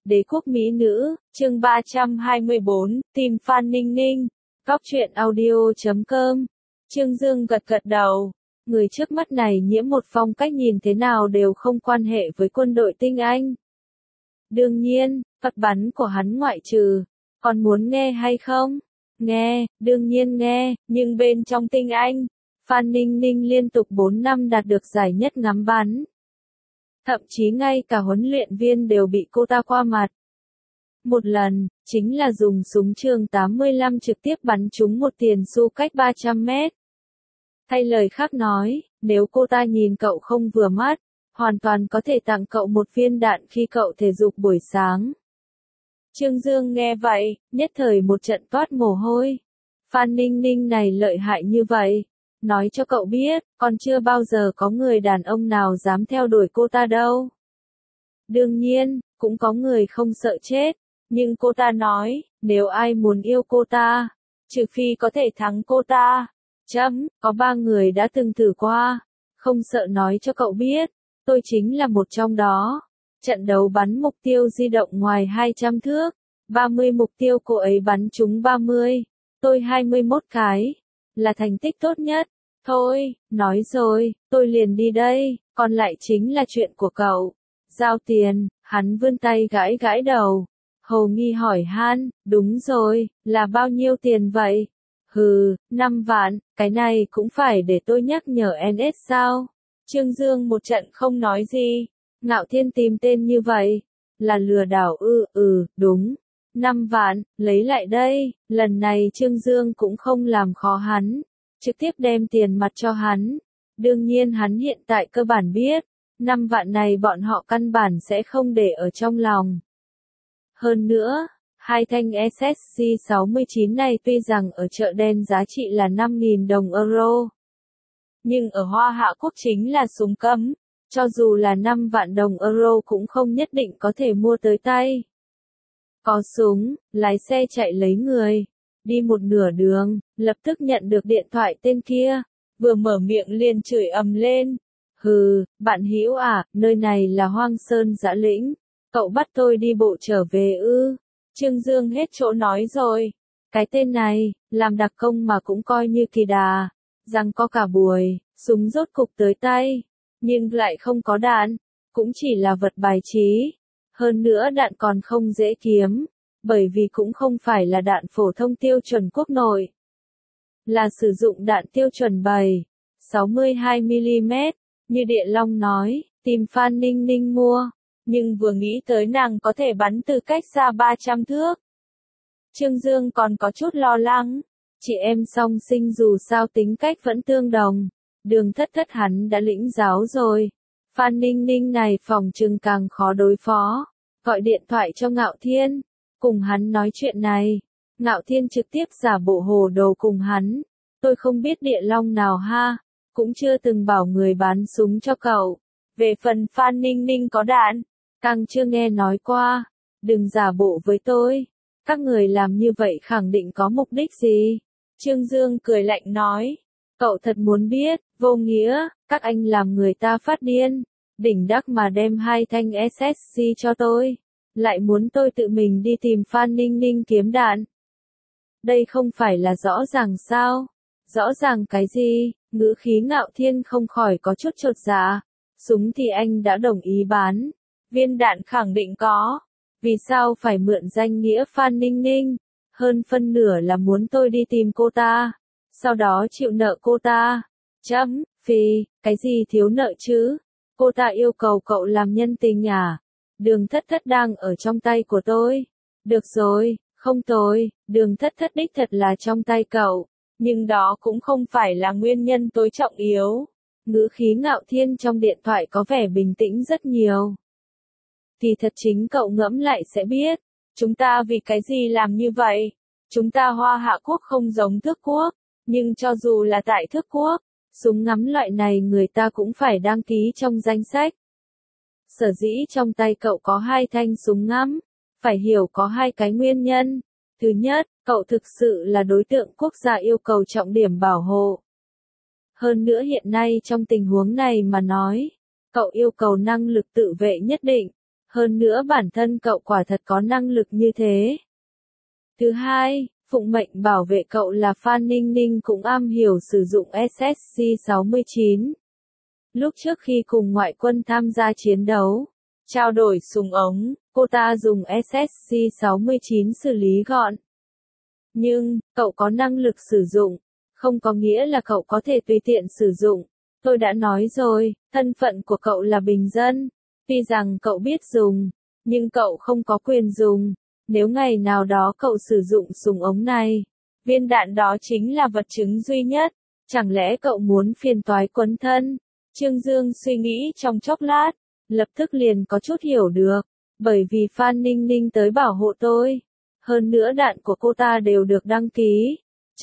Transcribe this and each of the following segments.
Đế quốc mỹ nữ, chương 324, tìm Phan Ninh Ninh. Góc truyện audio.com. Trương Dương gật gật đầu. Người trước mắt này nhiễm một phong cách nhìn thế nào đều không quan hệ với quân đội tinh Anh. Đương nhiên, phật bắn của hắn ngoại trừ. Còn muốn nghe hay không? Nghe, đương nhiên nghe, nhưng bên trong tinh Anh, Phan Ninh Ninh liên tục 4 năm đạt được giải nhất ngắm bắn. Thậm chí ngay cả huấn luyện viên đều bị cô ta qua mặt. Một lần, chính là dùng súng trường 85 trực tiếp bắn trúng một tiền xu cách 300 mét. Thay lời khác nói, nếu cô ta nhìn cậu không vừa mắt, hoàn toàn có thể tặng cậu một viên đạn khi cậu thể dục buổi sáng. Trương Dương nghe vậy, nhất thời một trận toát mồ hôi. Phan Ninh Ninh này lợi hại như vậy. Nói cho cậu biết, còn chưa bao giờ có người đàn ông nào dám theo đuổi cô ta đâu. Đương nhiên, cũng có người không sợ chết. Nhưng cô ta nói, nếu ai muốn yêu cô ta, trừ phi có thể thắng cô ta. Có 3 người đã từng thử qua. Không sợ nói cho cậu biết, tôi chính là một trong đó. Trận đấu bắn mục tiêu di động ngoài 200 thước. 30 mục tiêu cô ấy bắn trúng 30. Tôi 21 cái. Là thành tích tốt nhất. Thôi, nói rồi, tôi liền đi đây, còn lại chính là chuyện của cậu. Giao tiền, hắn vươn tay gãi gãi đầu. Hồ nghi hỏi han, đúng rồi, là bao nhiêu tiền vậy? 5 vạn, cái này cũng phải để tôi nhắc nhở NS sao? Trương Dương một trận không nói gì. Ngạo Thiên tìm tên như vậy, là lừa đảo đúng. 5 vạn, lấy lại đây, lần này Trương Dương cũng không làm khó hắn. Trực tiếp đem tiền mặt cho hắn. Đương nhiên hắn hiện tại cơ bản biết, 5 vạn này bọn họ căn bản sẽ không để ở trong lòng. Hơn nữa, hai thanh SSC-69 này tuy rằng ở chợ đen giá trị là 5.000 đồng euro. Nhưng ở Hoa Hạ Quốc chính là súng cấm, cho dù là 5 vạn đồng euro cũng không nhất định có thể mua tới tay. Có súng, lái xe chạy lấy người. Đi một nửa đường, lập tức nhận được điện thoại tên kia, vừa mở miệng liền chửi ầm lên. Bạn hữu à, nơi này là Hoang Sơn Dã Lĩnh, cậu bắt tôi đi bộ trở về ư? Trương Dương hết chỗ nói rồi. Cái tên này, làm đặc công mà cũng coi như kỳ đà. Rằng có cả buổi, súng rốt cục tới tay, nhưng lại không có đạn, cũng chỉ là vật bài trí. Hơn nữa đạn còn không dễ kiếm. Bởi vì cũng không phải là đạn phổ thông tiêu chuẩn quốc nội, là sử dụng đạn tiêu chuẩn 7,62mm, như Địa Long nói, tìm Phan Ninh Ninh mua, nhưng vừa nghĩ tới nàng có thể bắn từ cách xa 300 thước. Trương Dương còn có chút lo lắng, chị em song sinh dù sao tính cách vẫn tương đồng, Đường Thất Thất hắn đã lĩnh giáo rồi, Phan Ninh Ninh này phòng trừng càng khó đối phó, gọi điện thoại cho Ngạo Thiên. Cùng hắn nói chuyện này, Ngạo Thiên trực tiếp giả bộ hồ đồ cùng hắn. Tôi không biết Địa Long nào ha, cũng chưa từng bảo người bán súng cho cậu. Về phần Phan Ninh Ninh có đạn, càng chưa nghe nói qua. Đừng giả bộ với tôi. Các người làm như vậy khẳng định có mục đích gì? Trương Dương cười lạnh nói. Cậu thật muốn biết, vô nghĩa, các anh làm người ta phát điên. Đỉnh đắc mà đem 2 thanh SSC cho tôi. Lại muốn tôi tự mình đi tìm Phan Ninh Ninh kiếm đạn. Đây không phải là rõ ràng sao? Rõ ràng cái gì? Ngữ khí Ngạo Thiên không khỏi có chút chột dạ. Súng thì anh đã đồng ý bán. Viên đạn khẳng định có. Vì sao phải mượn danh nghĩa Phan Ninh Ninh? Hơn phân nửa là muốn tôi đi tìm cô ta. Sau đó chịu nợ cô ta. Cái gì thiếu nợ chứ? Cô ta yêu cầu cậu làm nhân tình à? Đường Thất Thất đang ở trong tay của tôi. Được rồi, không tồi, Đường Thất Thất đích thật là trong tay cậu. Nhưng đó cũng không phải là nguyên nhân tối trọng yếu. Ngữ khí Ngạo Thiên trong điện thoại có vẻ bình tĩnh rất nhiều. Thì thật chính cậu ngẫm lại sẽ biết. Chúng ta vì cái gì làm như vậy? Chúng ta Hoa Hạ Quốc không giống Thước Quốc. Nhưng cho dù là tại Thước Quốc, súng ngắm loại này người ta cũng phải đăng ký trong danh sách. Sở dĩ trong tay cậu có 2 thanh súng ngắm, phải hiểu có 2 cái nguyên nhân. Thứ nhất, cậu thực sự là đối tượng quốc gia yêu cầu trọng điểm bảo hộ. Hơn nữa hiện nay trong tình huống này mà nói, cậu yêu cầu năng lực tự vệ nhất định. Hơn nữa bản thân cậu quả thật có năng lực như thế. Thứ hai, phụng mệnh bảo vệ cậu là Phan Ninh Ninh cũng am hiểu sử dụng SSC-69. Lúc trước khi cùng ngoại quân tham gia chiến đấu, trao đổi súng ống, cô ta dùng SSC-69 xử lý gọn. Nhưng, cậu có năng lực sử dụng, không có nghĩa là cậu có thể tùy tiện sử dụng. Tôi đã nói rồi, thân phận của cậu là bình dân. Tuy rằng cậu biết dùng, nhưng cậu không có quyền dùng. Nếu ngày nào đó cậu sử dụng súng ống này, viên đạn đó chính là vật chứng duy nhất. Chẳng lẽ cậu muốn phiền toái quấn thân? Trương Dương suy nghĩ trong chốc lát, lập tức liền có chút hiểu được. Bởi vì Phan Ninh Ninh tới bảo hộ tôi. Hơn nữa đạn của cô ta đều được đăng ký.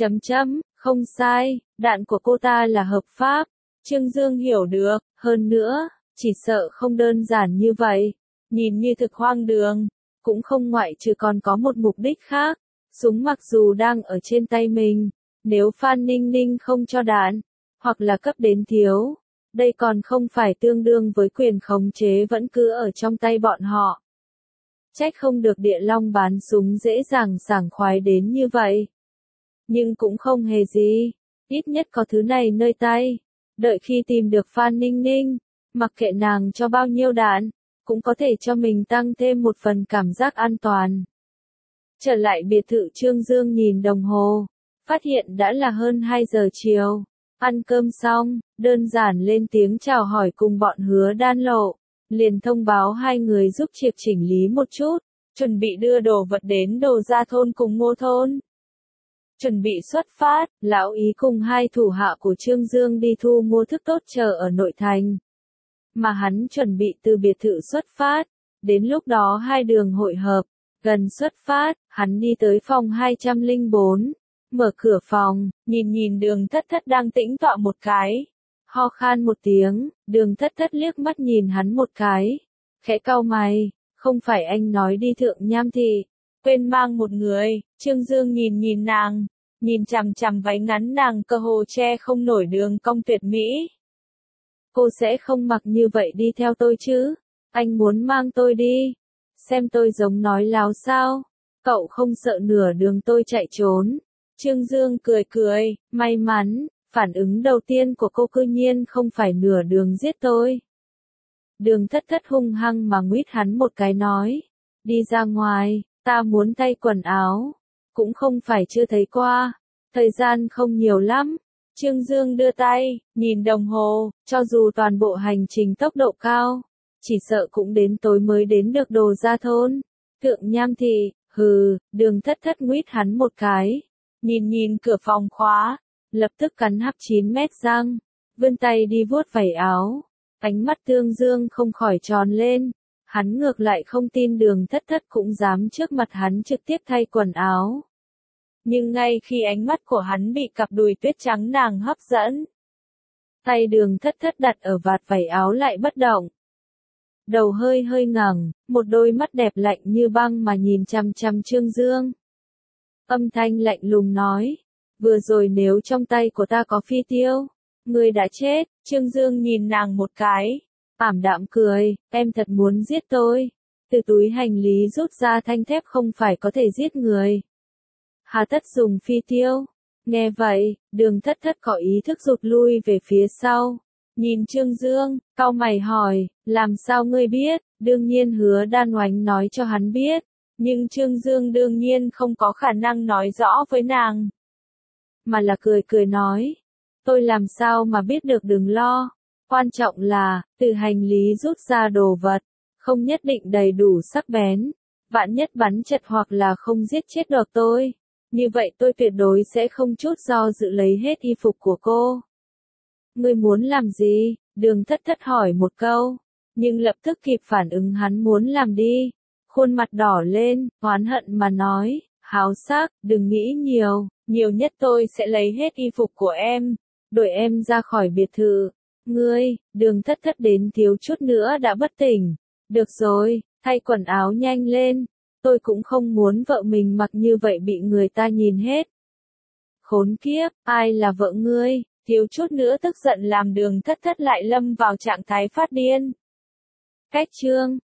Không sai, đạn của cô ta là hợp pháp. Trương Dương hiểu được, hơn nữa, chỉ sợ không đơn giản như vậy. Nhìn như thực hoang đường, cũng không ngoại trừ còn có một mục đích khác. Súng mặc dù đang ở trên tay mình, nếu Phan Ninh Ninh không cho đạn, hoặc là cấp đến thiếu, đây còn không phải tương đương với quyền khống chế vẫn cứ ở trong tay bọn họ. Trách không được Địa Long bán súng dễ dàng sảng khoái đến như vậy. Nhưng cũng không hề gì, ít nhất có thứ này nơi tay. Đợi khi tìm được Phan Ninh Ninh, mặc kệ nàng cho bao nhiêu đạn, cũng có thể cho mình tăng thêm một phần cảm giác an toàn. Trở lại biệt thự, Trương Dương nhìn đồng hồ, phát hiện đã là hơn 2 giờ chiều. Ăn cơm xong, đơn giản lên tiếng chào hỏi cùng bọn Hứa Đan Lộ, liền thông báo hai người giúp Triệp chỉnh lý một chút, chuẩn bị đưa đồ vật đến Đồ Gia thôn cùng Ngô thôn. Chuẩn bị xuất phát, lão ý cùng hai thủ hạ của Trương Dương đi thu mua thức tốt chờ ở nội thành. Mà hắn chuẩn bị từ biệt thự xuất phát, đến lúc đó hai đường hội hợp, gần xuất phát, hắn đi tới phòng 204, mở cửa phòng, nhìn Đường Thất Thất đang tĩnh tọa một cái, ho khan một tiếng, Đường Thất Thất liếc mắt nhìn hắn một cái, khẽ cau mày, không phải anh nói đi Thượng Nham Thị, quên mang một người. Trương Dương nhìn nàng, nhìn chằm chằm váy ngắn nàng cơ hồ che không nổi đường cong tuyệt mỹ. Cô sẽ không mặc như vậy đi theo tôi chứ? Anh muốn mang tôi đi? Xem tôi giống nói láo sao? Cậu không sợ nửa đường tôi chạy trốn? Trương Dương cười, may mắn, phản ứng đầu tiên của cô cư nhiên không phải nửa đường giết tôi. Đường Thất Thất hung hăng mà nguýt hắn một cái nói, đi ra ngoài, ta muốn thay quần áo, cũng không phải chưa thấy qua, thời gian không nhiều lắm. Trương Dương đưa tay, nhìn đồng hồ, cho dù toàn bộ hành trình tốc độ cao, chỉ sợ cũng đến tối mới đến được Đồ Gia thôn. Thượng Nham Thị, Đường Thất Thất nguýt hắn một cái, nhìn cửa phòng khóa, lập tức cắn hắp 9 mét răng, vươn tay đi vuốt vảy áo, ánh mắt Trương Dương không khỏi tròn lên, hắn ngược lại không tin Đường Thất Thất cũng dám trước mặt hắn trực tiếp thay quần áo. Nhưng ngay khi ánh mắt của hắn bị cặp đùi tuyết trắng nàng hấp dẫn, tay Đường Thất Thất đặt ở vạt vảy áo lại bất động. Đầu hơi ngẩng, một đôi mắt đẹp lạnh như băng mà nhìn chằm chằm Trương Dương. Âm thanh lạnh lùng nói, vừa rồi nếu trong tay của ta có phi tiêu, ngươi đã chết. Trương Dương nhìn nàng một cái, ảm đạm cười, em thật muốn giết tôi. Từ túi hành lý rút ra thanh thép không phải có thể giết người. Hà tất dùng phi tiêu. Nghe vậy, Đường Thất Thất có ý thức rụt lui về phía sau. Nhìn Trương Dương, cau mày hỏi, làm sao ngươi biết? Đương nhiên Hứa Đan Oánh nói cho hắn biết. Nhưng Trương Dương đương nhiên không có khả năng nói rõ với nàng. Mà là cười nói, tôi làm sao mà biết được, đừng lo. Quan trọng là, từ hành lý rút ra đồ vật, không nhất định đầy đủ sắc bén. Vạn nhất bắn chật hoặc là không giết chết được tôi. Như vậy tôi tuyệt đối sẽ không chút do dự lấy hết y phục của cô. Ngươi muốn làm gì? Đường Thất Thất hỏi một câu, nhưng lập tức kịp phản ứng hắn muốn làm đi. Khuôn mặt đỏ lên, oán hận mà nói, háo sắc, đừng nghĩ nhiều nhất tôi sẽ lấy hết y phục của em, đuổi em ra khỏi biệt thự. Ngươi, Đường Thất Thất đến thiếu chút nữa đã bất tỉnh. Được rồi, thay quần áo nhanh lên, tôi cũng không muốn vợ mình mặc như vậy bị người ta nhìn hết. Khốn kiếp, ai là vợ ngươi? Thiếu chút nữa tức giận làm Đường Thất Thất lại lâm vào trạng thái phát điên. Cách chương